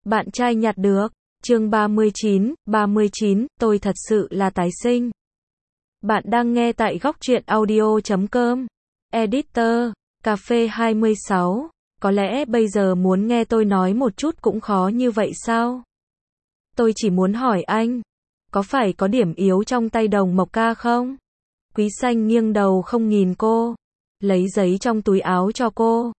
Bạn trai nhặt được. Chương 39, tôi thật sự là tái sinh. Bạn đang nghe tại góc truyện audio.com. Editor, cà phê 26. Có lẽ bây giờ muốn nghe tôi nói một chút cũng khó như vậy sao? Tôi chỉ muốn hỏi anh, có phải có điểm yếu trong tay Đồng Mộc Ca không? Quý Xanh nghiêng đầu không nhìn cô, lấy giấy trong túi áo cho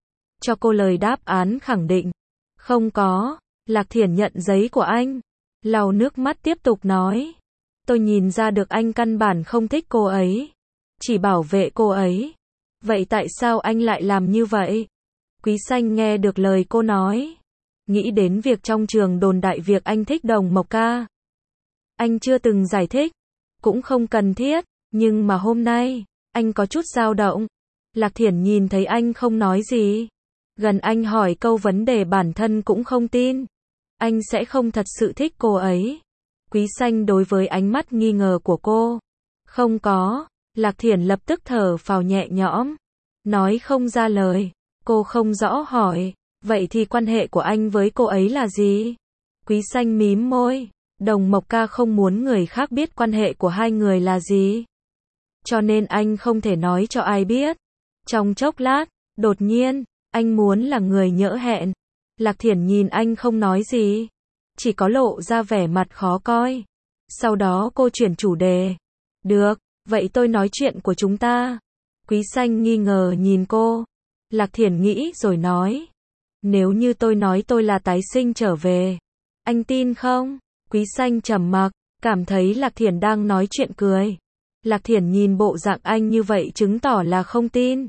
cô lời đáp án khẳng định. Không có. Lạc Thiển nhận giấy của anh, lau nước mắt tiếp tục nói. Tôi nhìn ra được anh căn bản không thích cô ấy, chỉ bảo vệ cô ấy. Vậy tại sao anh lại làm như vậy? Quý Xanh nghe được lời cô nói, nghĩ đến việc trong trường đồn đại việc anh thích Đồng Mộc Ca. Anh chưa từng giải thích, cũng không cần thiết, nhưng mà hôm nay, anh có chút dao động. Lạc Thiển nhìn thấy anh không nói gì, gần anh hỏi câu vấn đề bản thân cũng không tin. Anh sẽ không thật sự thích cô ấy. Quý Xanh đối với ánh mắt nghi ngờ của cô. Không có. Lạc Thiển lập tức thở phào nhẹ nhõm, nói không ra lời. Cô không rõ hỏi, vậy thì quan hệ của anh với cô ấy là gì? Quý Xanh mím môi. Đồng Mộc Ca không muốn người khác biết quan hệ của hai người là gì, cho nên anh không thể nói cho ai biết. Trong chốc lát, đột nhiên, anh muốn là người nhỡ hẹn. Lạc Thiển nhìn anh không nói gì, chỉ có lộ ra vẻ mặt khó coi. Sau đó cô chuyển chủ đề. Được, vậy tôi nói chuyện của chúng ta. Quý Xanh nghi ngờ nhìn cô. Lạc Thiển nghĩ rồi nói. Nếu như tôi nói tôi là tái sinh trở về, anh tin không? Quý Xanh trầm mặc, cảm thấy Lạc Thiển đang nói chuyện cười. Lạc Thiển nhìn bộ dạng anh như vậy chứng tỏ là không tin.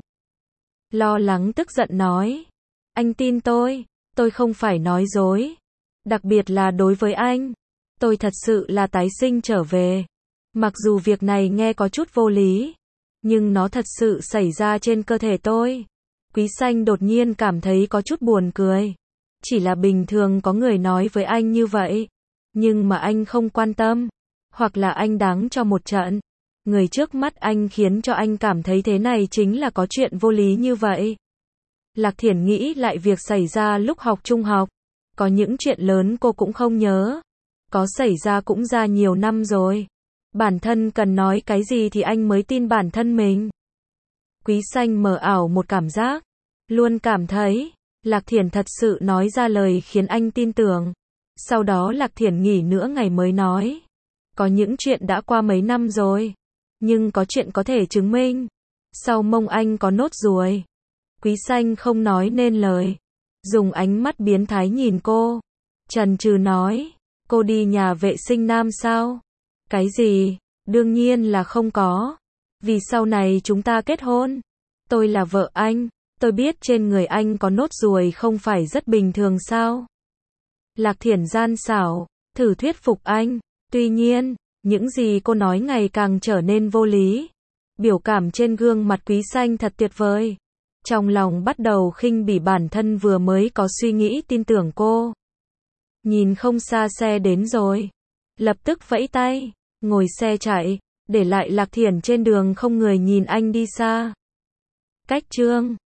Lo lắng tức giận nói. Anh tin tôi không phải nói dối. Đặc biệt là đối với anh. Tôi thật sự là tái sinh trở về. Mặc dù việc này nghe có chút vô lý, nhưng nó thật sự xảy ra trên cơ thể tôi. Quý Xanh đột nhiên cảm thấy có chút buồn cười. Chỉ là bình thường có người nói với anh như vậy, nhưng mà anh không quan tâm. Hoặc là anh đáng cho một trận. Người trước mắt anh khiến cho anh cảm thấy thế này chính là có chuyện vô lý như vậy. Lạc Thiển nghĩ lại việc xảy ra lúc học trung học. Có những chuyện lớn cô cũng không nhớ. Có xảy ra cũng ra nhiều năm rồi. Bản thân cần nói cái gì thì anh mới tin bản thân mình. Quý Xanh mờ ảo một cảm giác. Luôn cảm thấy, Lạc Thiển thật sự nói ra lời khiến anh tin tưởng. Sau đó Lạc Thiển nghỉ nửa ngày mới nói. Có những chuyện đã qua mấy năm rồi, nhưng có chuyện có thể chứng minh. Sau mông anh có nốt ruồi. Quý Xanh không nói nên lời, dùng ánh mắt biến thái nhìn cô. Chần chừ nói, cô đi nhà vệ sinh nam sao? Cái gì? Đương nhiên là không có. Vì sau này chúng ta kết hôn. Tôi là vợ anh, tôi biết trên người anh có nốt ruồi không phải rất bình thường sao? Lạc Thiển gian xảo, thử thuyết phục anh. Tuy nhiên, những gì cô nói ngày càng trở nên vô lý. Biểu cảm trên gương mặt Quý Xanh thật tuyệt vời. Trong lòng bắt đầu khinh bỉ bản thân vừa mới có suy nghĩ tin tưởng cô. Nhìn không xa xe đến rồi, lập tức vẫy tay, ngồi xe chạy, để lại Lạc Thiển trên đường không người nhìn anh đi xa. Cách chương